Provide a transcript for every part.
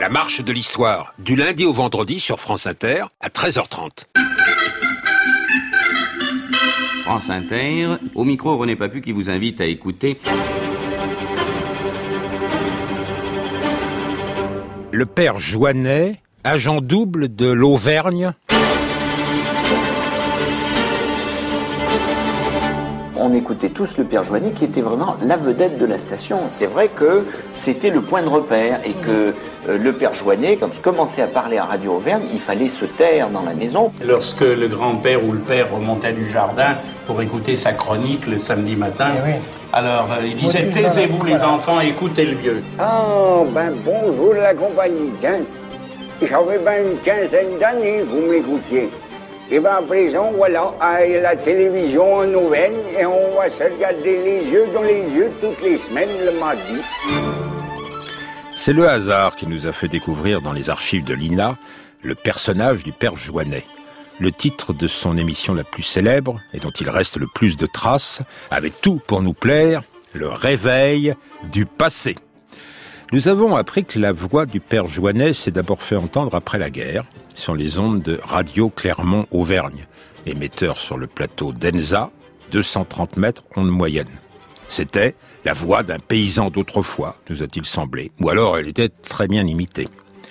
marche de l'histoire, du lundi au vendredi sur France Inter à 13h30. France Inter, au micro René Papu qui vous invite à écouter... Le père Joannet, agent double de l'Auvergne. On écoutait tous le père Joannet qui était vraiment la vedette de la station. C'est vrai que c'était le point de repère et que le père Joannet, quand il commençait à parler à Radio Auvergne, il fallait se taire dans la maison. Lorsque le grand-père ou le père remontait du jardin pour écouter sa chronique le samedi matin, alors il disait « Taisez-vous les enfants, écoutez le vieux ». Ah, bonjour la compagnie, tiens. J'avais une quinzaine d'années, vous m'écoutiez. Et à présent, voilà, à la télévision en Auvergne, et on va se regarder les yeux dans les yeux toutes les semaines, le mardi. C'est le hasard qui nous a fait découvrir dans les archives de l'INA le personnage du père Joannet. Le titre de son émission la plus célèbre, et dont il reste le plus de traces, avait tout pour nous plaire, le réveil du passé. Nous avons appris que la voix du père Joannet s'est d'abord fait entendre après la guerre, sur les ondes de Radio Clermont-Auvergne, émetteur sur le plateau d'Enza, 230 mètres onde moyenne. C'était la voix d'un paysan d'autrefois, nous a-t-il semblé, ou alors elle était très bien imitée.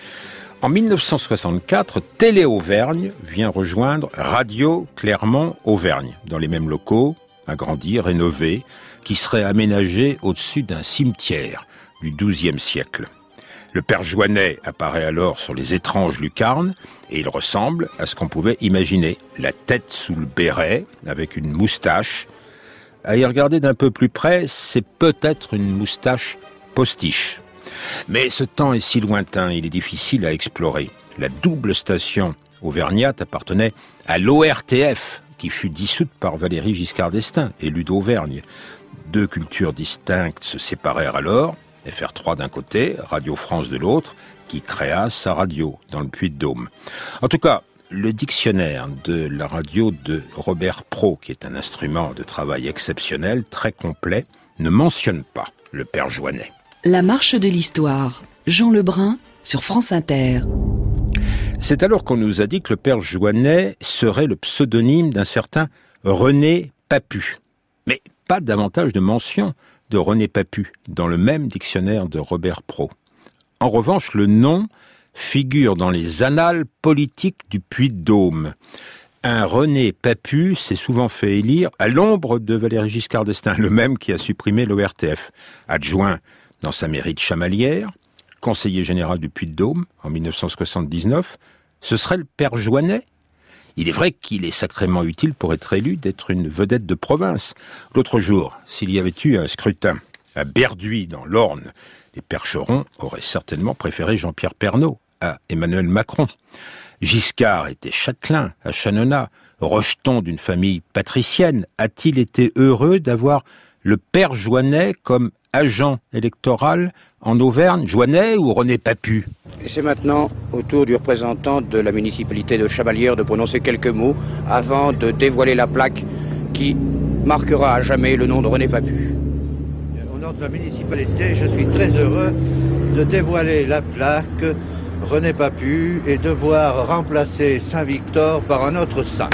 En 1964, Télé Auvergne vient rejoindre Radio Clermont-Auvergne, dans les mêmes locaux, agrandis, rénovés, qui seraient aménagés au-dessus d'un cimetière du XIIe siècle. Le père Joannet apparaît alors sur les étranges lucarnes et il ressemble à ce qu'on pouvait imaginer. La tête sous le béret, avec une moustache. À y regarder d'un peu plus près, c'est peut-être une moustache postiche. Mais ce temps est si lointain, il est difficile à explorer. La double station auvergnate appartenait à l'ORTF, qui fut dissoute par Valéry Giscard d'Estaing, élu d'Auvergne. Deux cultures distinctes se séparèrent alors, FR3 d'un côté, Radio France de l'autre, qui créa sa radio dans le Puy-de-Dôme. En tout cas, le dictionnaire de la radio de Robert Pro, qui est un instrument de travail exceptionnel, très complet, ne mentionne pas le père Joannet. La marche de l'histoire, Jean Lebrun sur France Inter. C'est alors qu'on nous a dit que le père Joannet serait le pseudonyme d'un certain René Papu. Mais pas davantage de mention de René Papu dans le même dictionnaire de Robert Pro. En revanche, le nom figure dans les annales politiques du Puy-de-Dôme. Un René Papu s'est souvent fait élire à l'ombre de Valéry Giscard d'Estaing, le même qui a supprimé l'ORTF. Adjoint dans sa mairie de Chamalières, conseiller général du Puy-de-Dôme en 1979, ce serait le père Joannet. Il est vrai qu'il est sacrément utile pour être élu d'être une vedette de province. L'autre jour, s'il y avait eu un scrutin à Berduy, dans l'Orne, les Percherons auraient certainement préféré Jean-Pierre Pernaut à Emmanuel Macron. Giscard était châtelain à Chanonnat, rejeton d'une famille patricienne. A-t-il été heureux d'avoir le père Joannet comme agent électoral en Auvergne, Joannet ou René Papu? Et c'est maintenant au tour du représentant de la municipalité de Chamalières de prononcer quelques mots avant de dévoiler la plaque qui marquera à jamais le nom de René Papu. Au nom de la municipalité, je suis très heureux de dévoiler la plaque René Papu et de voir remplacer Saint-Victor par un autre saint.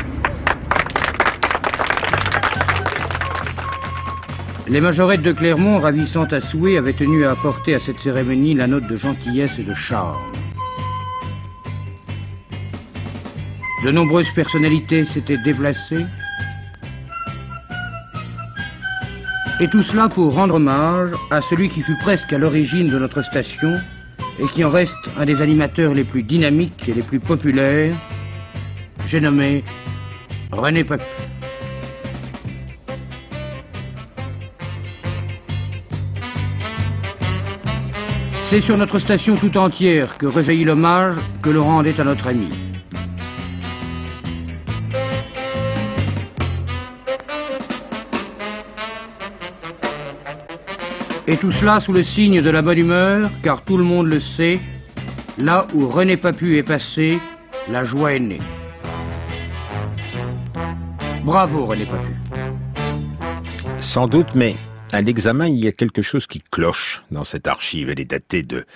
Les majorettes de Clermont, ravissantes à souhait, avaient tenu à apporter à cette cérémonie la note de gentillesse et de charme. De nombreuses personnalités s'étaient déplacées. Et tout cela pour rendre hommage à celui qui fut presque à l'origine de notre station et qui en reste un des animateurs les plus dynamiques et les plus populaires, j'ai nommé René Papu. C'est sur notre station tout entière que rejaillit l'hommage que l'on rendait à notre ami. Et tout cela sous le signe de la bonne humeur, car tout le monde le sait, là où René Papu est passé, la joie est née. Bravo René Papu. Sans doute, mais À l'examen, il y a quelque chose qui cloche dans cette archive. Elle est datée de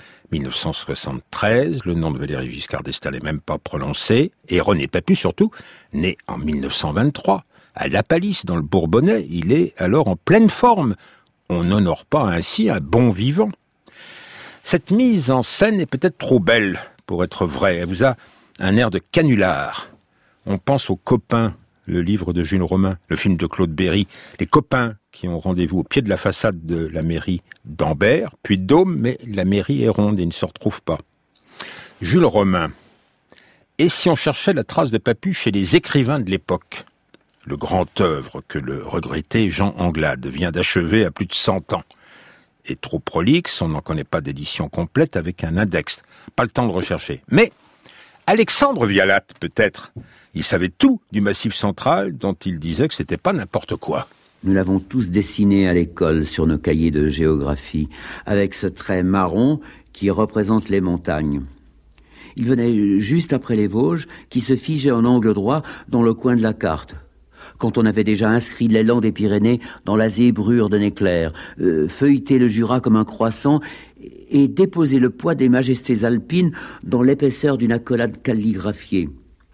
1973, le nom de Valéry Giscard d'Estaing n'est même pas prononcé, et René Papus surtout, né en 1923, à La Palisse dans le Bourbonnais, il est alors en pleine forme. On n'honore pas ainsi un bon vivant. Cette mise en scène est peut-être trop belle pour être vraie, elle vous a un air de canular. On pense aux Copains, le livre de Jules Romain, le film de Claude Berry, les copains qui ont rendez-vous au pied de la façade de la mairie d'Ambert, puis de Dôme, mais la mairie est ronde et ne se retrouve pas. Jules Romain. Et si on cherchait la trace de Papus chez les écrivains de l'époque? Le grand œuvre que le regretté Jean Anglade vient d'achever à plus de 100 ans. Est trop prolixe, on n'en connaît pas d'édition complète avec un index. Pas le temps de rechercher. Mais Alexandre Vialat, peut-être. Il savait tout du Massif central dont il disait que c'était pas n'importe quoi. Nous l'avons tous dessiné à l'école sur nos cahiers de géographie, avec ce trait marron qui représente les montagnes. Il venait juste après les Vosges, qui se figeaient en angle droit dans le coin de la carte. Quand on avait déjà inscrit l'élan des Pyrénées dans la zébrure d'un éclair, feuilleté le Jura comme un croissant et déposé le poids des majestés alpines dans l'épaisseur d'une accolade calligraphiée.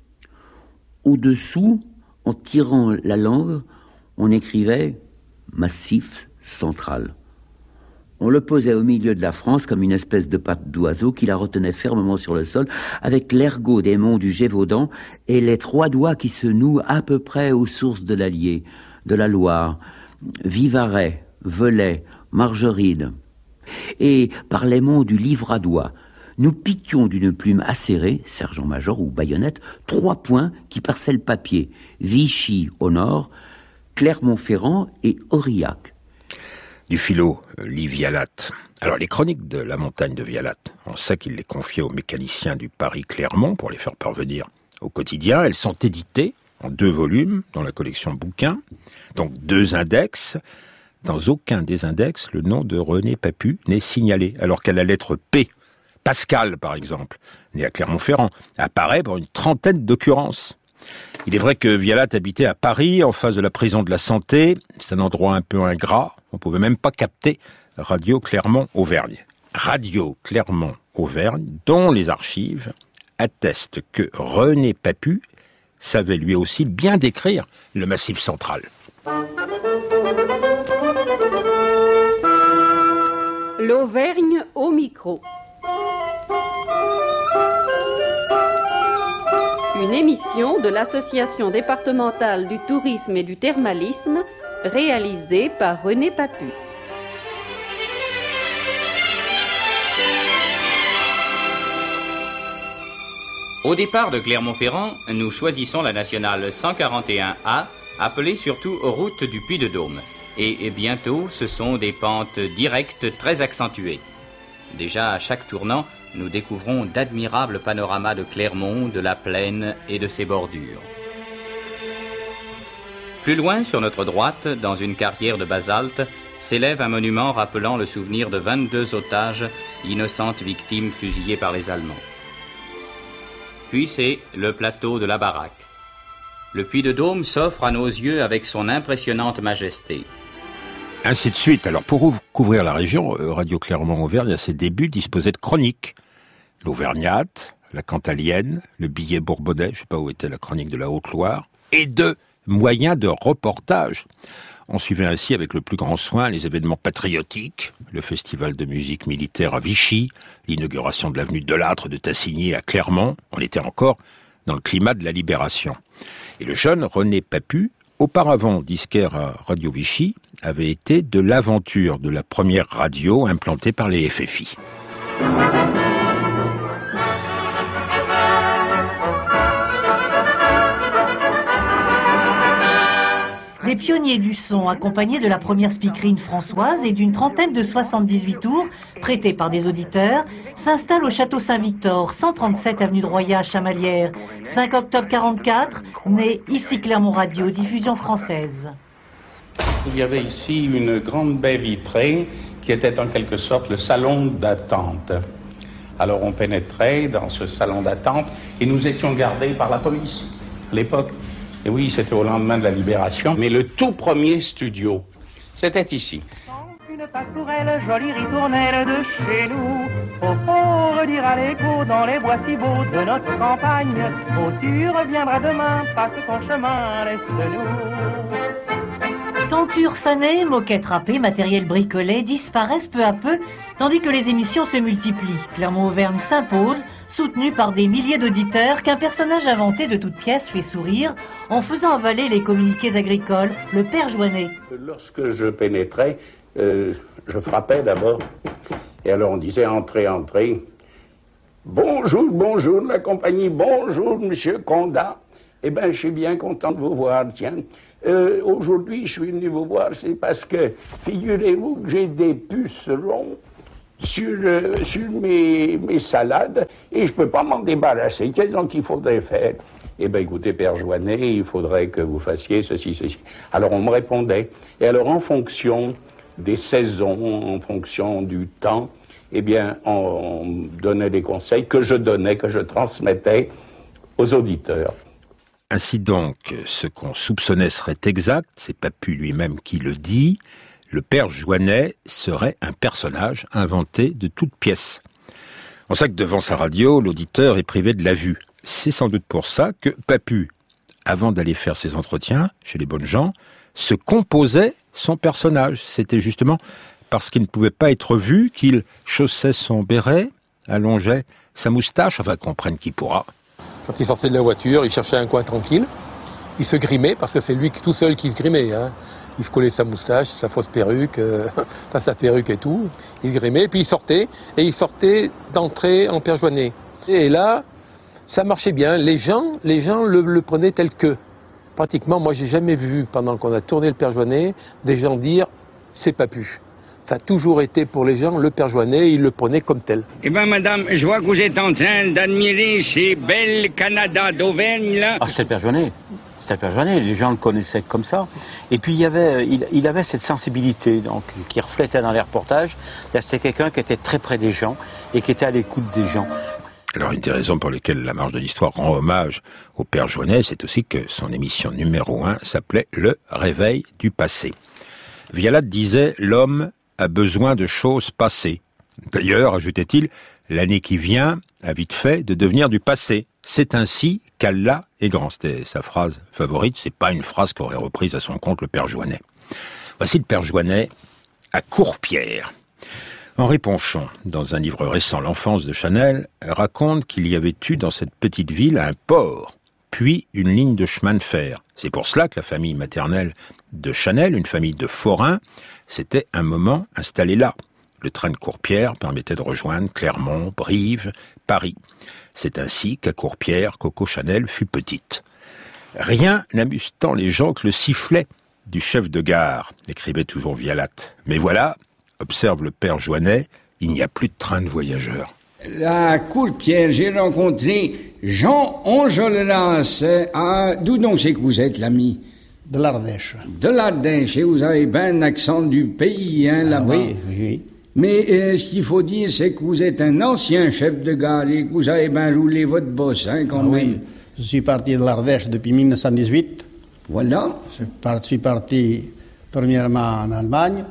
Au-dessous, en tirant la langue, on écrivait « Massif central ». On le posait au milieu de la France comme une espèce de patte d'oiseau qui la retenait fermement sur le sol avec l'ergot des monts du Gévaudan et les 3 doigts qui se nouent à peu près aux sources de l'Allier, de la Loire, Vivarais, Velay, Margeride. Et par les monts du Livradois, nous piquions d'une plume acérée, sergent-major ou baïonnette, 3 points qui perçaient le papier, Vichy au nord, Clermont-Ferrand et Aurillac. Du philo, lit Vialat. Alors, les chroniques de la montagne de Vialat, on sait qu'il les confiait aux mécaniciens du Paris-Clermont pour les faire parvenir au quotidien. Elles sont éditées en 2 volumes dans la collection bouquins, donc 2 index. Dans aucun des index, le nom de René Papus n'est signalé, alors qu'à la lettre P, Pascal, par exemple, né à Clermont-Ferrand, apparaît pour une 30aine d'occurrences. Il est vrai que Vialat habitait à Paris, en face de la prison de la Santé. C'est un endroit un peu ingrat. On ne pouvait même pas capter Radio Clermont-Auvergne. Radio Clermont-Auvergne, dont les archives attestent que René Papus savait lui aussi bien décrire le Massif central. L'Auvergne au micro. Une émission de l'Association départementale du tourisme et du thermalisme, réalisée par René Papus. Au départ de Clermont-Ferrand, nous choisissons la nationale 141A, appelée surtout route du Puy-de-Dôme. Et bientôt, ce sont des pentes directes très accentuées. Déjà, à chaque tournant, nous découvrons d'admirables panoramas de Clermont, de la plaine et de ses bordures. Plus loin, sur notre droite, dans une carrière de basalte, s'élève un monument rappelant le souvenir de 22 otages, innocentes victimes fusillées par les Allemands. Puis c'est le plateau de la Baraque. Le Puy-de-Dôme s'offre à nos yeux avec son impressionnante majesté. Ainsi de suite. Alors, pour couvrir la région, Radio Clermont-Auvergne, à ses débuts, disposait de chroniques. L'Auvergnate, la Cantalienne, le Billet bourbonnais, je ne sais pas où était la chronique de la Haute-Loire, et de moyens de reportage. On suivait ainsi avec le plus grand soin les événements patriotiques, le festival de musique militaire à Vichy, l'inauguration de l'avenue de Lattre de Tassigny à Clermont. On était encore dans le climat de la libération. Et le jeune René Papus, auparavant disquaire à Radio Vichy, avait été de l'aventure de la première radio implantée par les FFI. Des pionniers du son, accompagnés de la première speakerine Françoise et d'une trentaine de 78 tours, prêtés par des auditeurs, s'installent au château Saint-Victor, 137 avenue de Royat à Chamalières, 5 octobre 44, né ici Clermont Radio, diffusion française. Il y avait ici une grande baie vitrée qui était en quelque sorte le salon d'attente. Alors on pénétrait dans ce salon d'attente et nous étions gardés par la police à l'époque. Et oui, c'était au lendemain de la Libération. Mais le tout premier studio C'était ici. Une pastourelle, jolie ritournelle de chez nous. Faut redire à l'écho dans les bois si beaux de notre campagne. Oh, tu reviendras demain, passe ton chemin, laisse-nous. Tentures fanées, moquettes râpées, matériel bricolé disparaissent peu à peu, tandis que les émissions se multiplient. Clermont-Auvergne s'impose, soutenu par des milliers d'auditeurs qu'un personnage inventé de toutes pièces fait sourire en faisant avaler les communiqués agricoles, le Père Joinet. Lorsque je pénétrais, je frappais d'abord, et alors on disait « Entrez, entrez ». Bonjour, la compagnie, bonjour, monsieur Condat. Eh bien, je suis bien content de vous voir, tiens. Aujourd'hui, je suis venu vous voir, c'est parce que, figurez-vous que j'ai des pucerons sur mes salades, et je ne peux pas m'en débarrasser. Qu'est-ce donc qu'il faudrait faire? Eh bien, écoutez, Père Joinet, il faudrait que vous fassiez ceci. Alors, on me répondait. Et alors, en fonction des saisons, en fonction du temps, eh bien, on donnait des conseils que je transmettais aux auditeurs. Ainsi donc, ce qu'on soupçonnait serait exact, c'est Papus lui-même qui le dit, le Père Joinet serait un personnage inventé de toutes pièces. On sait que devant sa radio, l'auditeur est privé de la vue. C'est sans doute pour ça que Papus, avant d'aller faire ses entretiens chez les bonnes gens, se composait son personnage. C'était justement parce qu'il ne pouvait pas être vu qu'il chaussait son béret, allongeait sa moustache, enfin qu'on prenne qui pourra. Quand il sortait de la voiture, il cherchait un coin tranquille, il se grimait, parce que c'est lui tout seul qui se grimait, hein. Il se collait sa moustache, sa fausse perruque, sa perruque et tout, il grimait, puis il sortait d'entrer en Père Joinet. Et là, ça marchait bien, les gens le prenaient tel que. Pratiquement, moi j'ai jamais vu, pendant qu'on a tourné le Père Joinet, des gens dire « c'est Papus ». Ça a toujours été pour les gens le Père Joinet, ils le prenaient comme tel. Eh bien, madame, je vois que vous êtes en train d'admirer ces belles Canada d'Auvergne, là. Ah, c'était le Père Joinet. C'était le Père Joinet, les gens le connaissaient comme ça. Et puis, il avait cette sensibilité donc, qui reflétait dans les reportages. Là, c'était quelqu'un qui était très près des gens et qui était à l'écoute des gens. Alors, une des raisons pour lesquelles la Marche de l'Histoire rend hommage au Père Joinet, c'est aussi que son émission numéro 1 s'appelait « Le réveil du passé ». Vialat disait « L'homme a besoin de choses passées. D'ailleurs, ajoutait-il, l'année qui vient a vite fait de devenir du passé. C'est ainsi qu'Allah est grand. » C'était sa phrase favorite. C'est pas une phrase qu'aurait reprise à son compte le Père Joinet. Voici le Père Joinet à Courpierre. Henri Ponchon, dans un livre récent, L'enfance de Chanel, raconte qu'il y avait eu dans cette petite ville un port, puis une ligne de chemin de fer. C'est pour cela que la famille maternelle de Chanel, une famille de forains, s'était un moment installée là. Le train de Courpierre permettait de rejoindre Clermont, Brive, Paris. C'est ainsi qu'à Courpierre, Coco Chanel fut petite. Rien n'amuse tant les gens que le sifflet du chef de gare, écrivait toujours Vialat. Mais voilà, observe le Père Joinet, il n'y a plus de train de voyageurs. À Courpierre, j'ai rencontré Jean Enjolras. D'où donc c'est que vous êtes, l'ami? De l'Ardèche. De l'Ardèche, et vous avez bien un accent du pays, hein, là-bas. Oui. Mais ce qu'il faut dire, c'est que vous êtes un ancien chef de gare et que vous avez bien roulé votre bosse, hein, quand même. Oui, je suis parti de l'Ardèche depuis 1918. Voilà. Je suis parti premièrement en Allemagne,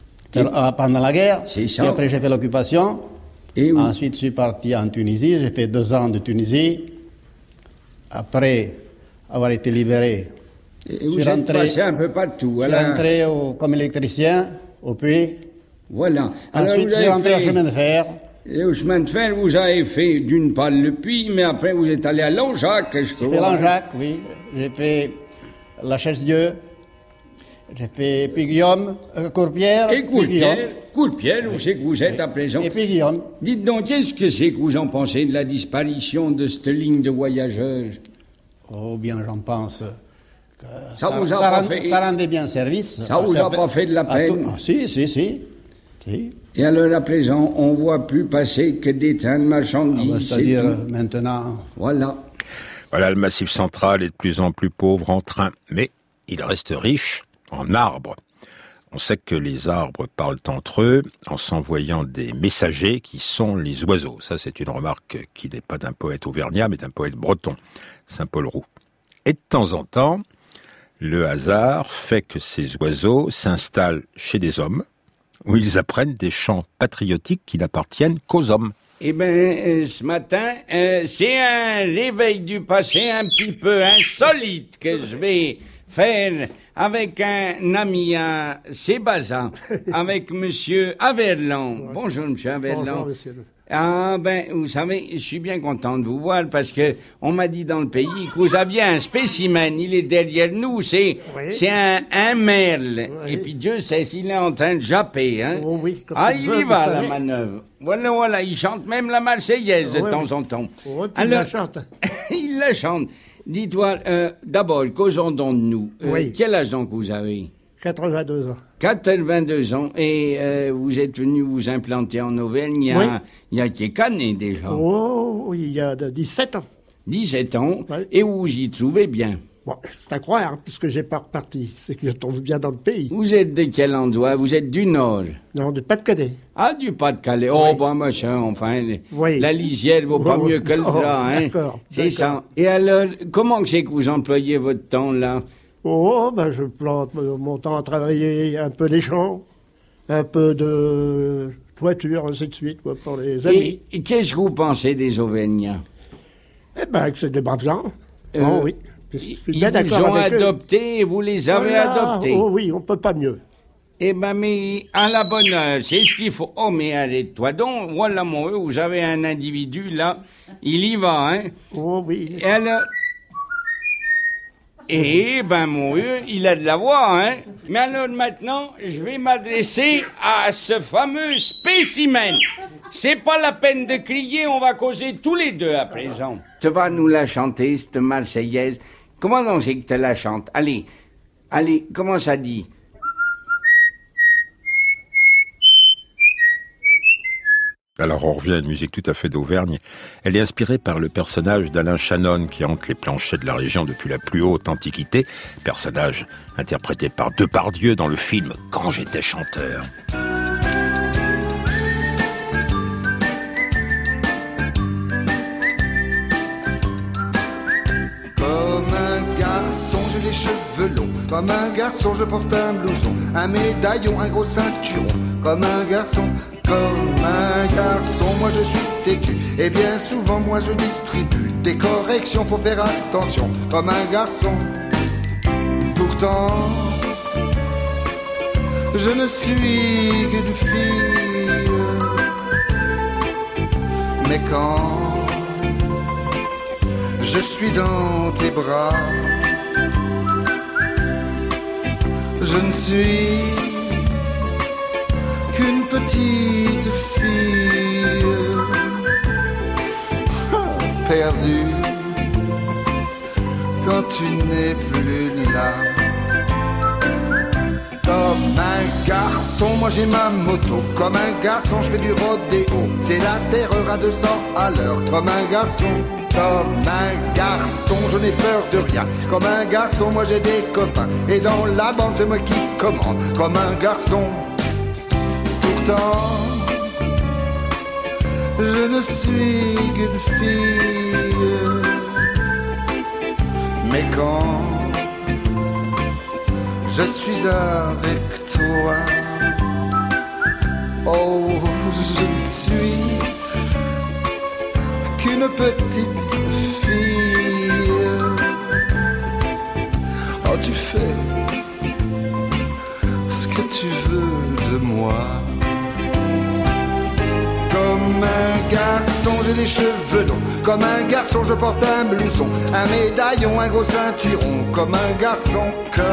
pendant la guerre. C'est ça. Et après, j'ai fait l'occupation. Et ensuite, je suis parti en Tunisie. J'ai fait 2 ans de Tunisie. Après avoir été libéré, et vous êtes passé un peu partout. Je suis rentré comme électricien au Puy. Voilà. Alors, ensuite, je suis rentré au chemin de fer. Et au chemin de fer, vous avez fait d'une part le Puy, mais après vous êtes allé à Langeac. J'ai fait Langeac, oui. J'ai fait la Chaise-Dieu. J'ai fait Puy-Guillaume, Courpierre. Et Courpierre, où c'est que vous êtes à présent? Et Puy-Guillaume. Dites donc, qu'est-ce que c'est que vous en pensez de la disparition de cette ligne de voyageurs? Oh, bien, j'en pense. Ça rendait bien service. Ça vous a pas fait de la peine? Si. Et alors, à présent, on voit plus passer que des trains de marchandises. C'est-à-dire maintenant. Voilà, le Massif central est de plus en plus pauvre en train, mais il reste riche en arbres. On sait que les arbres parlent entre eux en s'envoyant des messagers qui sont les oiseaux. Ça, c'est une remarque qui n'est pas d'un poète auvergnat, mais d'un poète breton, Saint-Paul Roux. Et de temps en temps, Le hasard fait que ces oiseaux s'installent chez des hommes, où ils apprennent des chants patriotiques qui n'appartiennent qu'aux hommes. Eh bien, ce matin, c'est un réveil du passé un petit peu insolite que je vais faire avec un ami à Sébazan, avec monsieur Averlan. Ouais. Bonjour, monsieur Averlan. Bonjour, monsieur. Ah, ben, vous savez, je suis bien content de vous voir parce que on m'a dit dans le pays que vous aviez un spécimen. Il est derrière nous, c'est un merle. Oui. Et puis Dieu sait s'il est en train de japper, hein. Oh, oui, il y va, la manœuvre. Voilà, il chante même la Marseillaise de temps en temps. Oui, puis il la chante. Il la chante. Dites-moi, d'abord, causons donc de nous. Quel âge donc vous avez? 82 ans. 82 ans. Et vous êtes venu vous implanter en Auvergne il y a quelques années déjà. Oh, il y a 17 ans. 17 ans. Et vous y trouvez bien? Bon, c'est à croire, puisque j'ai pas reparti. C'est que je trouve bien dans le pays. Vous êtes de quel endroit? Vous êtes du Nord? Non, du Pas-de-Calais. Ah, du Pas-de-Calais. Oh, bon, machin, enfin, la lisière vaut pas mieux que le drap, hein. D'accord. C'est ça. Et alors, comment c'est que vous employez votre temps, là? Oh, ben, je plante mon temps à travailler un peu les champs, un peu de toiture, ainsi de suite, quoi, pour les amis. Et qu'est-ce que vous pensez des Auvergnats? Eh ben, que c'est des braves gens. Oh, oui. Ils vous ont adopté et vous les avez adoptés. Oh oui, on peut pas mieux. Eh ben, mais à la bonne heure, c'est ce qu'il faut. Oh, mais arrête-toi donc. Voilà, mon vieux, vous avez un individu, là. Il y va, hein. Oh oui. Et alors... Eh ben, mon vieux, il a de la voix, hein. Mais alors, maintenant, je vais m'adresser à ce fameux spécimen. C'est pas la peine de crier, on va causer tous les deux à présent. Tu vas nous la chanter, cette Marseillaise. Comment donc c'est que tu la chantes? Allez, comment ça dit? Alors on revient à une musique tout à fait d'Auvergne. Elle est inspirée par le personnage d'Alain Chanon qui hante les planchers de la région depuis la plus haute antiquité. Personnage interprété par Depardieu dans le film Quand j'étais chanteur. J'ai les cheveux longs, comme un garçon je porte un blouson, un médaillon, un gros ceinturon, comme un garçon, moi je suis têtu, et bien souvent moi je distribue des corrections, faut faire attention, comme un garçon. Pourtant, je ne suis qu'une fille, mais quand je suis dans tes bras, je ne suis qu'une petite fille perdue quand tu n'es plus là. Comme un garçon, moi j'ai ma moto. Comme un garçon, je fais du rodéo. C'est la terreur à 200 à l'heure. Comme un garçon. Comme un garçon, je n'ai peur de rien. Comme un garçon, moi j'ai des copains. Et dans la bande, c'est moi qui commande. Comme un garçon. Pourtant, je ne suis qu'une fille. Mais quand je suis avec toi, oh, je ne suis qu'une petite fille. Oh, tu fais ce que tu veux de moi. Comme un garçon, j'ai des cheveux longs. Comme un garçon, je porte un blouson, un médaillon, un gros ceinturon. Comme un garçon,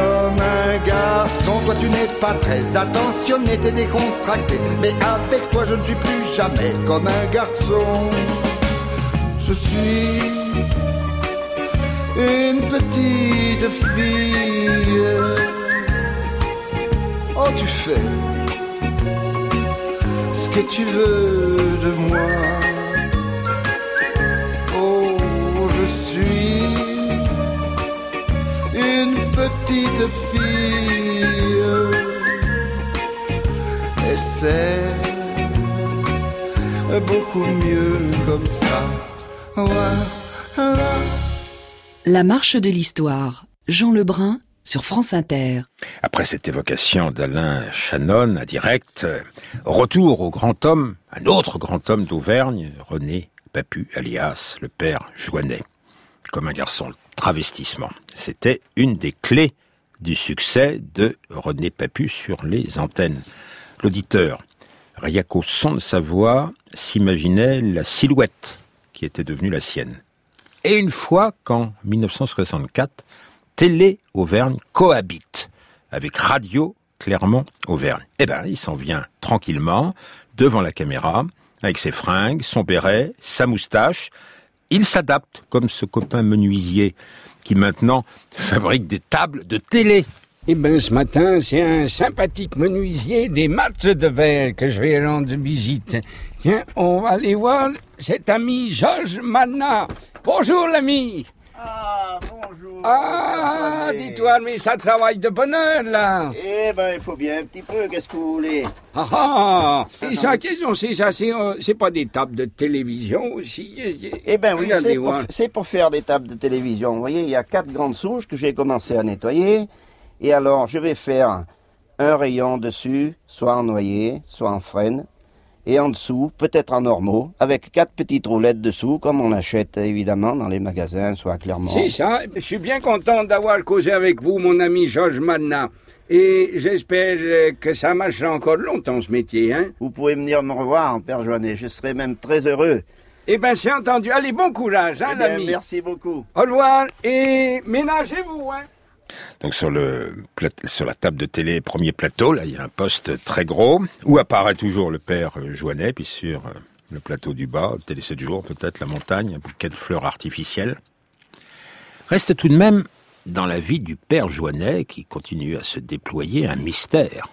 toi tu n'es pas très attentionné, t'es décontracté. Mais avec toi je ne suis plus jamais comme un garçon. Je suis une petite fille. Oh, tu fais ce que tu veux de moi. Oh, je suis une petite fille. Et c'est beaucoup mieux comme ça. La marche de l'histoire. Jean Lebrun sur France Inter. Après cette évocation d'Alain Chanon à direct, retour au grand homme, un autre grand homme d'Auvergne, René Papu, alias le père Joinet. Comme un garçon, le travestissement. C'était une des clés du succès de René Papu sur les antennes. L'auditeur, rien qu'au son de sa voix, s'imaginait la silhouette qui était devenue la sienne. Et une fois qu'en 1964, Télé Auvergne cohabite avec Radio Clermont-Auvergne. Eh ben, il s'en vient tranquillement, devant la caméra, avec ses fringues, son béret, sa moustache. Il s'adapte, comme ce copain menuisier qui maintenant fabrique des tables de télé. Eh ben, ce matin, c'est un sympathique menuisier des Matz de Verre que je vais rendre visite. Tiens, on va aller voir cet ami Georges Manna. Bonjour, l'ami. Ah, bonjour. Ah, dis-toi, mais ça travaille de bonne heure, là. Eh ben, il faut bien un petit peu, qu'est-ce que vous voulez? Ah, et ça, question, c'est ça, c'est pas des tables de télévision aussi? Eh ben oui, c'est pour faire des tables de télévision. Vous voyez, il y a 4 grandes souches que j'ai commencé à nettoyer. Et alors, je vais faire un rayon dessus, soit en noyer, soit en frêne. Et en dessous, peut-être en normaux, avec 4 petites roulettes dessous, comme on achète évidemment dans les magasins, soit à Clermont. C'est ça, je suis bien content d'avoir causé avec vous, mon ami Georges Manna. Et j'espère que ça marchera encore longtemps, ce métier, hein. Vous pouvez venir me revoir, Père Joinet, je serai même très heureux. Eh ben, c'est entendu. Allez, bon courage, hein, l'ami. Merci beaucoup. Au revoir, et ménagez-vous, hein. Donc sur la table de télé, premier plateau, là, il y a un poste très gros, où apparaît toujours le père Joinet, puis sur le plateau du bas, Télé 7 jours, peut-être la montagne, un bouquet de fleurs artificielles. Reste tout de même, dans la vie du père Joinet, qui continue à se déployer, un mystère.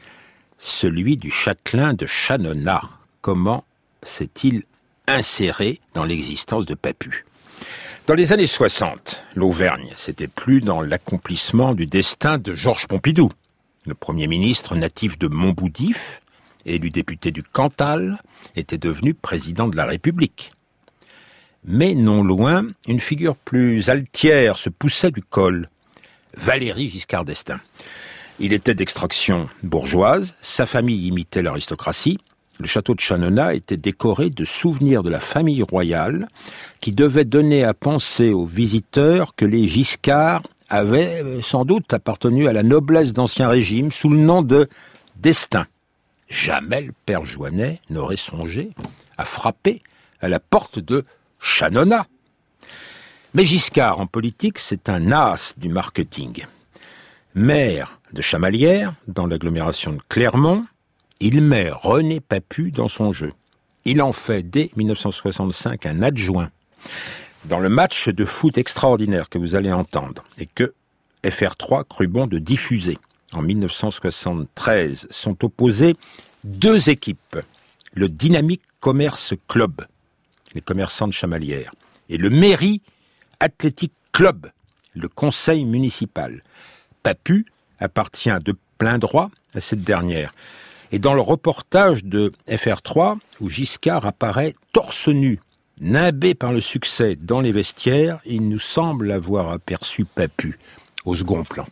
Celui du châtelain de Chanonnat. Comment s'est-il inséré dans l'existence de Papu ? Dans les années 60, l'Auvergne, c'était plus dans l'accomplissement du destin de Georges Pompidou. Le Premier ministre natif de Montboudif, élu député du Cantal, était devenu président de la République. Mais non loin, une figure plus altière se poussait du col, Valéry Giscard d'Estaing. Il était d'extraction bourgeoise, sa famille imitait l'aristocratie. Le château de Chanonnat était décoré de souvenirs de la famille royale qui devaient donner à penser aux visiteurs que les Giscard avaient sans doute appartenu à la noblesse d'Ancien Régime sous le nom de d'Estaing. Jamais le père Joinet n'aurait songé à frapper à la porte de Chanonnat. Mais Giscard, en politique, c'est un as du marketing. Maire de Chamalières, dans l'agglomération de Clermont, il met René Papu dans son jeu. Il en fait, dès 1965, un adjoint. Dans le match de foot extraordinaire que vous allez entendre, et que FR3 crut bon de diffuser, en 1973, sont opposées 2 équipes. Le Dynamique Commerce Club, les commerçants de Chamalières, et le Mairie Athletic Club, le conseil municipal. Papu appartient de plein droit à cette dernière. Et dans le reportage de FR3, où Giscard apparaît torse nu, nimbé par le succès dans les vestiaires, il nous semble avoir aperçu Papu au second plan.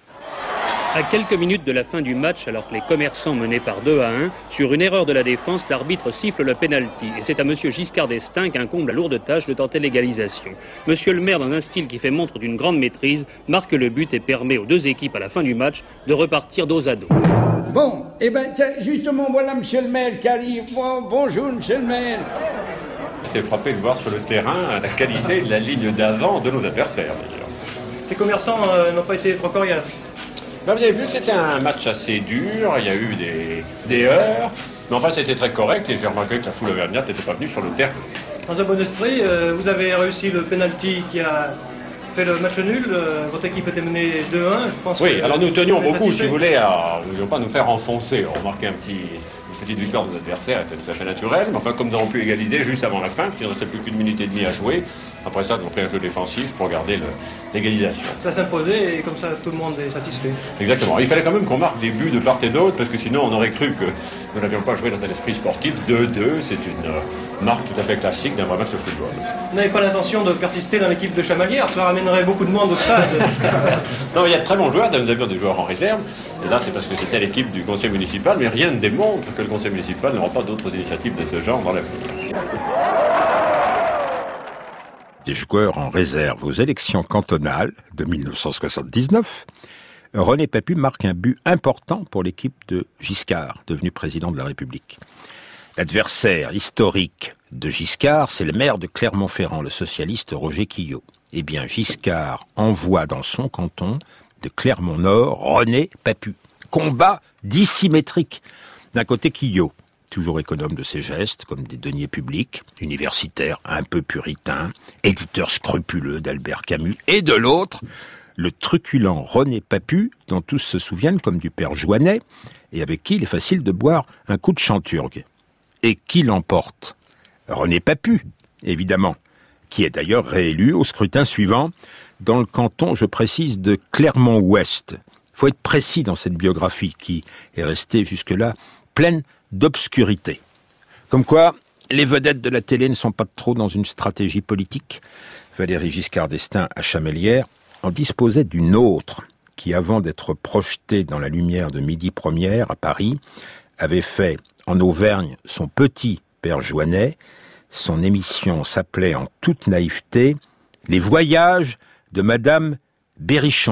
À quelques minutes de la fin du match, alors que les commerçants menaient par 2-1, sur une erreur de la défense, l'arbitre siffle le pénalty. Et c'est à M. Giscard d'Estaing qu'incombe la lourde tâche de tenter l'égalisation. Monsieur le maire, dans un style qui fait montre d'une grande maîtrise, marque le but et permet aux 2 équipes à la fin du match de repartir dos à dos. Bon, eh ben tiens, justement, voilà monsieur le maire qui arrive. Bonjour monsieur le maire. J'étais frappé de voir sur le terrain la qualité de la ligne d'avant de nos adversaires, d'ailleurs. Ces commerçants n'ont pas été trop coriaces. Ben, vous avez vu que c'était un match assez dur, il y a eu des heurts, mais enfin c'était très correct et j'ai remarqué que la foule auvergnate n'était pas venue sur le terrain. Dans un bon esprit, vous avez réussi le penalty qui a fait le match nul, votre équipe était menée 2-1, je pense. Oui, alors nous tenions beaucoup, si vous voulez, à ne pas nous faire enfoncer. On marquait un petit petite victoire de nos adversaires était tout à fait naturelle, mais enfin, comme nous avons pu égaliser juste avant la fin, puisqu'il ne restait plus qu'une minute et demie à jouer, après ça, nous avons fait un jeu défensif pour garder l'égalisation. Ça s'imposait et comme ça, tout le monde est satisfait. Exactement. Il fallait quand même qu'on marque des buts de part et d'autre, parce que sinon, on aurait cru que nous n'avions pas joué dans un esprit sportif. 2-2, c'est une marque tout à fait classique d'un vrai match de football. Vous n'avez pas l'intention de persister dans l'équipe de Chamalières? Cela ramènerait beaucoup de monde au stade. Non, il y a de très bons joueurs, nous avions des joueurs en réserve, et là, c'est parce que c'était l'équipe du conseil municipal, mais rien ne démontre que le conseil municipal n'aura pas d'autres initiatives de ce genre dans l'avenir. Des joueurs en réserve aux élections cantonales de 1979, René Papu marque un but important pour l'équipe de Giscard, devenu président de la République. L'adversaire historique de Giscard, c'est le maire de Clermont-Ferrand, le socialiste Roger Quillot. Eh bien, Giscard envoie dans son canton de Clermont-Nord René Papu. Combat dissymétrique. D'un côté, Quillot, toujours économe de ses gestes, comme des deniers publics, universitaire un peu puritain, éditeur scrupuleux d'Albert Camus, et de l'autre, le truculent René Papu, dont tous se souviennent comme du père Joannet, et avec qui il est facile de boire un coup de chanturgue. Et qui l'emporte? René Papu, évidemment, qui est d'ailleurs réélu au scrutin suivant, dans le canton, je précise, de Clermont-Ouest. Il faut être précis dans cette biographie qui est restée jusque-là pleine d'obscurité. Comme quoi, les vedettes de la télé ne sont pas trop dans une stratégie politique. Valéry Giscard d'Estaing à Chamalières en disposait d'une autre, qui avant d'être projetée dans la lumière de Midi Première à Paris, avait fait en Auvergne son petit père Joannet. Son émission s'appelait en toute naïveté « Les voyages de Madame Berrichon »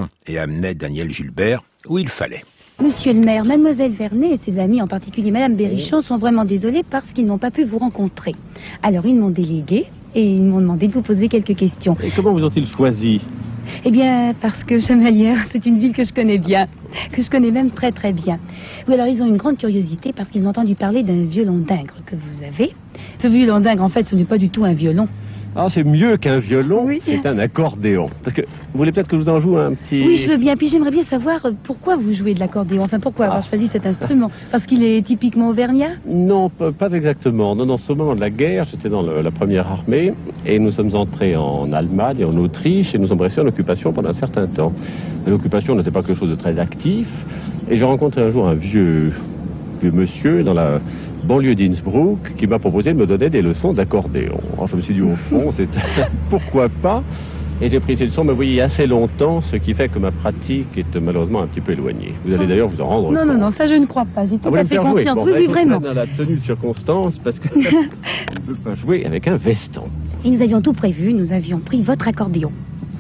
et amenait Daniel Gilbert où il fallait. Monsieur le maire, mademoiselle Vernet et ses amis, en particulier madame Berrichon, sont vraiment désolés parce qu'ils n'ont pas pu vous rencontrer. Alors ils m'ont délégué et ils m'ont demandé de vous poser quelques questions. Et comment vous ont-ils choisi? Eh bien, parce que Chamalières, c'est une ville que je connais bien, que je connais même très très bien. Ou alors ils ont une grande curiosité parce qu'ils ont entendu parler d'un violon d'Ingres que vous avez. Ce violon d'Ingres, en fait, ce n'est pas du tout un violon. Ah, c'est mieux qu'un violon, oui. C'est un accordéon. Parce que vous voulez peut-être que je vous en joue un petit... Oui, je veux bien. Puis j'aimerais bien savoir pourquoi vous jouez de l'accordéon. Enfin, pourquoi avoir choisi cet instrument? Parce qu'il est typiquement auvergnat? Non, pas exactement. Non, au moment de la guerre, j'étais dans la première armée et nous sommes entrés en Allemagne et en Autriche et nous sommes restés en occupation pendant un certain temps. L'occupation n'était pas quelque chose de très actif et j'ai rencontré un jour un vieux monsieur dans la banlieue d'Innsbruck qui m'a proposé de me donner des leçons d'accordéon. Alors je me suis dit au fond, c'était pourquoi pas, et j'ai pris ces leçons, mais vous voyez, il y a assez longtemps, ce qui fait que ma pratique est malheureusement un petit peu éloignée. Vous allez d'ailleurs vous en rendre compte. Non, ça je ne crois pas, j'ai tout à fait confiance, bon, oui, vraiment. Dans la tenue de circonstance, parce que je ne peux pas jouer avec un veston. Et nous avions tout prévu, nous avions pris votre accordéon.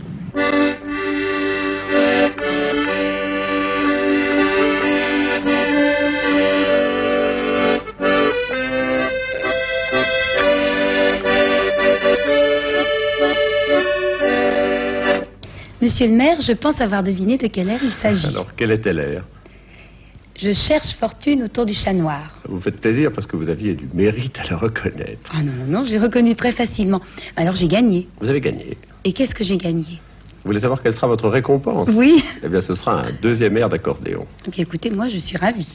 Monsieur le maire, je pense avoir deviné de quel air il s'agit. Alors, quel était l'air? Je cherche fortune autour du chat noir. Vous faites plaisir parce que vous aviez du mérite à le reconnaître. Ah non, j'ai reconnu très facilement. Alors j'ai gagné. Vous avez gagné. Et qu'est-ce que j'ai gagné? Vous voulez savoir quelle sera votre récompense? Oui. Eh bien, ce sera un deuxième air d'accordéon. Donc écoutez, moi je suis ravie.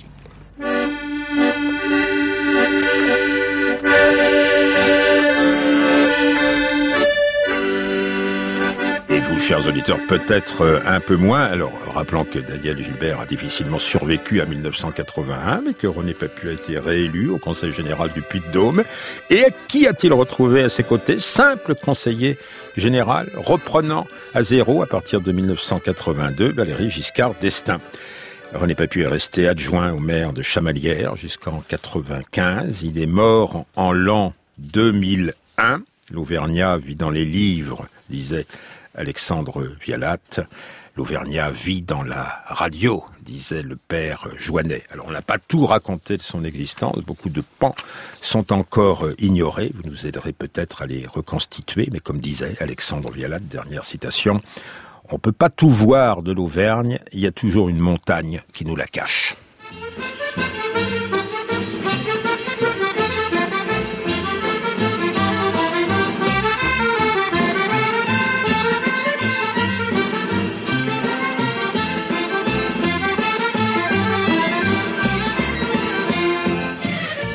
Et vous, chers auditeurs, peut-être un peu moins. Alors, rappelons que Daniel Gilbert a difficilement survécu à 1981, mais que René Papu a été réélu au Conseil général du Puy-de-Dôme. Et qui a-t-il retrouvé à ses côtés? Simple conseiller général, reprenant à zéro à partir de 1982, Valéry Giscard d'Estaing. René Papu est resté adjoint au maire de Chamalières jusqu'en 1995. Il est mort en l'an 2001. L'Auvergnat vit dans les livres, disait Alexandre Vialat. L'Auvergnat vit dans la radio, disait le père Joannet. Alors on n'a pas tout raconté de son existence, beaucoup de pans sont encore ignorés. Vous nous aiderez peut-être à les reconstituer, mais comme disait Alexandre Vialat, dernière citation, on ne peut pas tout voir de l'Auvergne, il y a toujours une montagne qui nous la cache.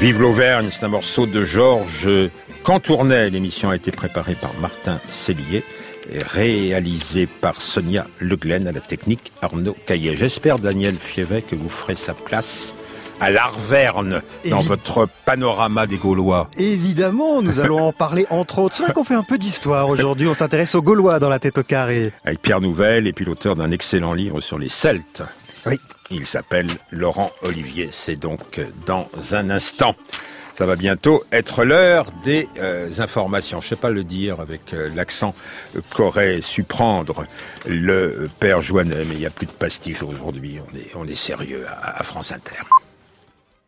Vive l'Auvergne, c'est un morceau de Georges Cantournay. L'émission a été préparée par Martin Cellier et réalisée par Sonia Le Glen, à la technique Arnaud Caillet. J'espère, Daniel Fievet, que vous ferez sa place à l'Arverne, dans votre panorama des Gaulois. Évidemment, nous allons en parler entre autres. C'est vrai qu'on fait un peu d'histoire aujourd'hui, on s'intéresse aux Gaulois dans la tête au carré. Avec Pierre Nouvel et puis l'auteur d'un excellent livre sur les Celtes. Oui. Il s'appelle Laurent Olivier, c'est donc dans un instant. Ça va bientôt être l'heure des informations. Je ne sais pas le dire avec l'accent qu'aurait su prendre le père Joannet, mais il n'y a plus de pastiche aujourd'hui. On est sérieux à France Inter.